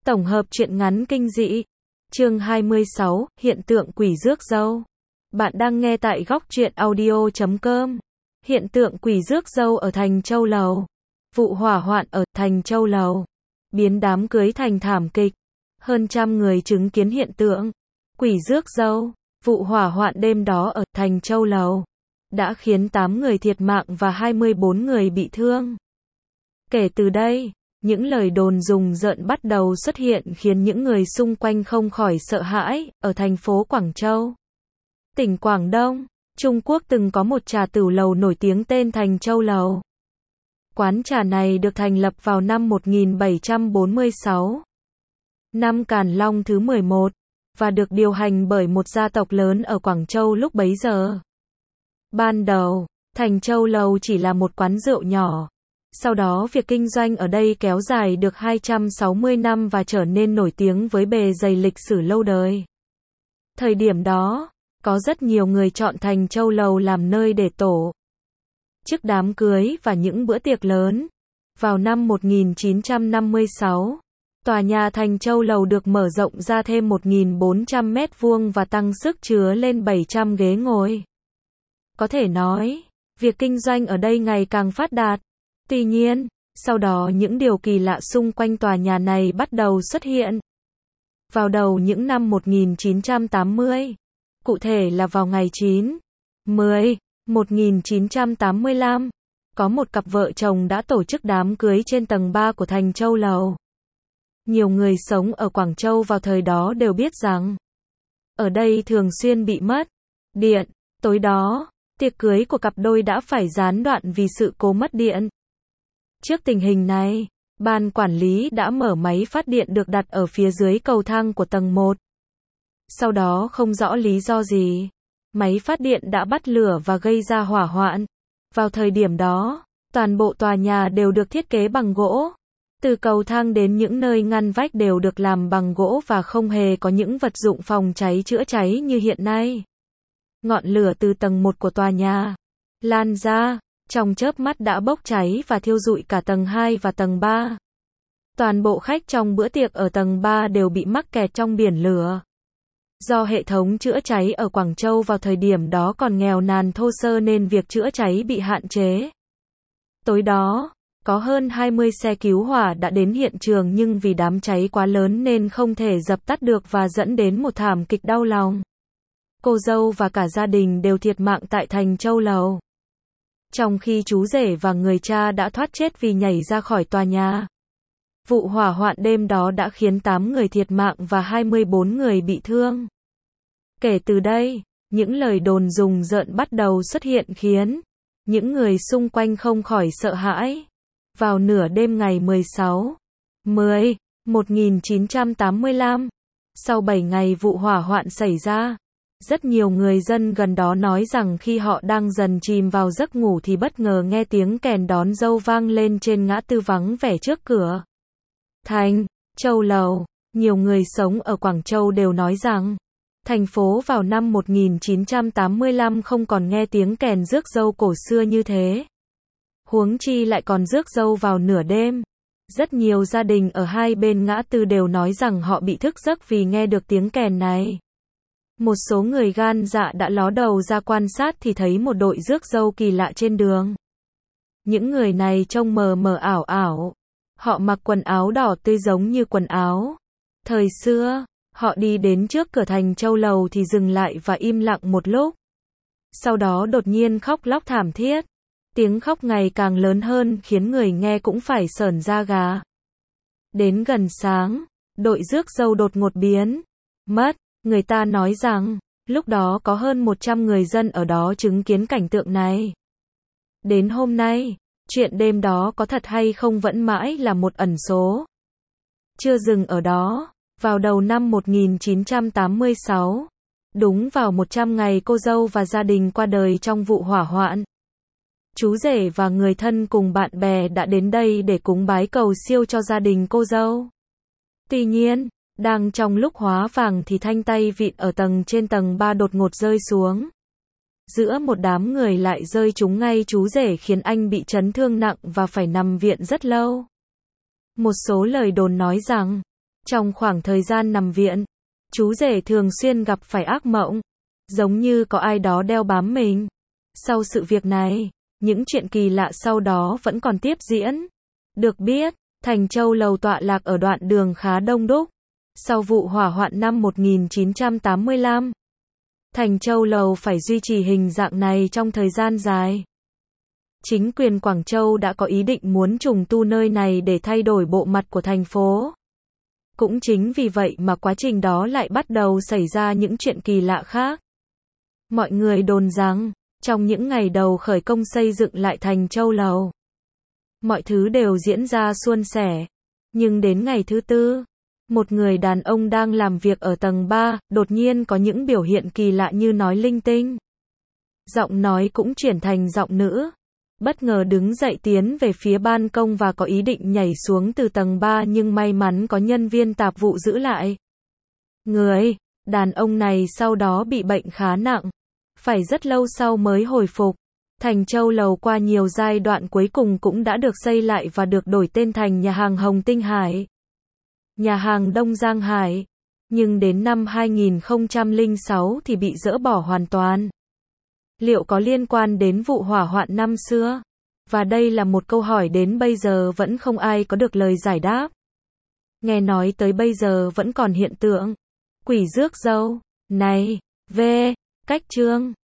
Tổng hợp truyện ngắn kinh dị. Chương 26, hiện tượng quỷ rước dâu. Bạn đang nghe tại góc truyện audio.com. Hiện tượng quỷ rước dâu ở Thành Châu Lầu. Vụ hỏa hoạn ở Thành Châu Lầu biến đám cưới thành thảm kịch. Hơn trăm người chứng kiến hiện tượng quỷ rước dâu. Vụ hỏa hoạn đêm đó ở Thành Châu Lầu đã khiến 8 người thiệt mạng và 24 người bị thương. Kể từ đây, những lời đồn rùng rợn bắt đầu xuất hiện khiến những người xung quanh không khỏi sợ hãi. Ở thành phố Quảng Châu, tỉnh Quảng Đông, Trung Quốc từng có một trà tửu lầu nổi tiếng tên Thành Châu Lầu. Quán trà này được thành lập vào năm 1746, năm Càn Long thứ 11, và được điều hành bởi một gia tộc lớn ở Quảng Châu lúc bấy giờ. Ban đầu, Thành Châu Lầu chỉ là một quán rượu nhỏ. Sau đó việc kinh doanh ở đây kéo dài được 260 năm và trở nên nổi tiếng với bề dày lịch sử lâu đời. Thời điểm đó, có rất nhiều người chọn Thành Châu Lầu làm nơi để tổ chức đám cưới và những bữa tiệc lớn. Vào năm 1956, tòa nhà Thành Châu Lầu được mở rộng ra thêm 1.400 mét vuông và tăng sức chứa lên 700 ghế ngồi. Có thể nói, việc kinh doanh ở đây ngày càng phát đạt. Tuy nhiên, sau đó những điều kỳ lạ xung quanh tòa nhà này bắt đầu xuất hiện. Vào đầu những năm 1980, cụ thể là vào ngày 9/10/1985, có một cặp vợ chồng đã tổ chức đám cưới trên tầng 3 của Thành Châu Lầu. Nhiều người sống ở Quảng Châu vào thời đó đều biết rằng, ở đây thường xuyên bị mất điện. Tối đó, tiệc cưới của cặp đôi đã phải gián đoạn vì sự cố mất điện. Trước tình hình này, ban quản lý đã mở máy phát điện được đặt ở phía dưới cầu thang của tầng 1. Sau đó không rõ lý do gì, máy phát điện đã bắt lửa và gây ra hỏa hoạn. Vào thời điểm đó, toàn bộ tòa nhà đều được thiết kế bằng gỗ. Từ cầu thang đến những nơi ngăn vách đều được làm bằng gỗ và không hề có những vật dụng phòng cháy chữa cháy như hiện nay. Ngọn lửa từ tầng 1 của tòa nhà lan ra, trong chớp mắt đã bốc cháy và thiêu rụi cả tầng 2 và tầng 3. Toàn bộ khách trong bữa tiệc ở tầng 3 đều bị mắc kẹt trong biển lửa. Do hệ thống chữa cháy ở Quảng Châu vào thời điểm đó còn nghèo nàn thô sơ nên việc chữa cháy bị hạn chế. Tối đó, có hơn 20 xe cứu hỏa đã đến hiện trường nhưng vì đám cháy quá lớn nên không thể dập tắt được và dẫn đến một thảm kịch đau lòng. Cô dâu và cả gia đình đều thiệt mạng tại Thành Châu Lầu. Trong khi chú rể và người cha đã thoát chết vì nhảy ra khỏi tòa nhà. Vụ hỏa hoạn đêm đó đã khiến 8 người thiệt mạng và 24 người bị thương. Kể từ đây, những lời đồn rùng rợn bắt đầu xuất hiện khiến những người xung quanh không khỏi sợ hãi. Vào nửa đêm ngày 16/10/1985, sau 7 ngày vụ hỏa hoạn xảy ra, rất nhiều người dân gần đó nói rằng khi họ đang dần chìm vào giấc ngủ thì bất ngờ nghe tiếng kèn đón dâu vang lên trên ngã tư vắng vẻ trước cửa Thành Châu Lầu. Nhiều người sống ở Quảng Châu đều nói rằng, thành phố vào năm 1985 không còn nghe tiếng kèn rước dâu cổ xưa như thế. Huống chi lại còn rước dâu vào nửa đêm. Rất nhiều gia đình ở hai bên ngã tư đều nói rằng họ bị thức giấc vì nghe được tiếng kèn này. Một số người gan dạ đã ló đầu ra quan sát thì thấy một đội rước dâu kỳ lạ trên đường. Những người này trông mờ mờ ảo ảo. Họ mặc quần áo đỏ tươi giống như quần áo thời xưa. Họ đi đến trước cửa Thành Châu Lầu thì dừng lại và im lặng một lúc. Sau đó đột nhiên khóc lóc thảm thiết. Tiếng khóc ngày càng lớn hơn khiến người nghe cũng phải sởn da gà. Đến gần sáng, đội rước dâu đột ngột biến mất. Người ta nói rằng, lúc đó có hơn 100 người dân ở đó chứng kiến cảnh tượng này. Đến hôm nay, chuyện đêm đó có thật hay không vẫn mãi là một ẩn số. Chưa dừng ở đó, vào đầu năm 1986, đúng vào 100 ngày cô dâu và gia đình qua đời trong vụ hỏa hoạn, chú rể và người thân cùng bạn bè đã đến đây để cúng bái cầu siêu cho gia đình cô dâu. Tuy nhiên, đang trong lúc hóa vàng thì thanh tay vịn ở trên tầng 3 đột ngột rơi xuống. Giữa một đám người lại rơi trúng ngay chú rể khiến anh bị chấn thương nặng và phải nằm viện rất lâu. Một số lời đồn nói rằng, Trong khoảng thời gian nằm viện, chú rể thường xuyên gặp phải ác mộng, giống như có ai đó đeo bám mình. Sau sự việc này, những chuyện kỳ lạ sau đó vẫn còn tiếp diễn. Được biết, Thành Châu Lầu tọa lạc ở đoạn đường khá đông đúc. Sau vụ hỏa hoạn năm 1985, Thành Châu Lầu phải duy trì hình dạng này trong thời gian dài. Chính quyền Quảng Châu đã có ý định muốn trùng tu nơi này để thay đổi bộ mặt của thành phố. Cũng chính vì vậy mà quá trình đó lại bắt đầu xảy ra những chuyện kỳ lạ khác. Mọi người đồn rằng, trong những ngày đầu khởi công xây dựng lại Thành Châu Lầu, mọi thứ đều diễn ra suôn sẻ. Nhưng đến ngày thứ tư, một người đàn ông đang làm việc ở tầng 3, đột nhiên có những biểu hiện kỳ lạ như nói linh tinh. Giọng nói cũng chuyển thành giọng nữ. Bất ngờ đứng dậy tiến về phía ban công và có ý định nhảy xuống từ tầng 3 nhưng may mắn có nhân viên tạp vụ giữ lại. Đàn ông này sau đó bị bệnh khá nặng. Phải rất lâu sau mới hồi phục. Thành Châu Lầu qua nhiều giai đoạn cuối cùng cũng đã được xây lại và được đổi tên thành nhà hàng Hồng Tinh Hải, nhà hàng Đông Giang Hải. Nhưng đến năm 2006 thì bị dỡ bỏ hoàn toàn. Liệu có liên quan đến vụ hỏa hoạn năm xưa? Và đây là một câu hỏi đến bây giờ vẫn không ai có được lời giải đáp. Nghe nói tới bây giờ vẫn còn hiện tượng quỷ rước dâu. Này, cách chương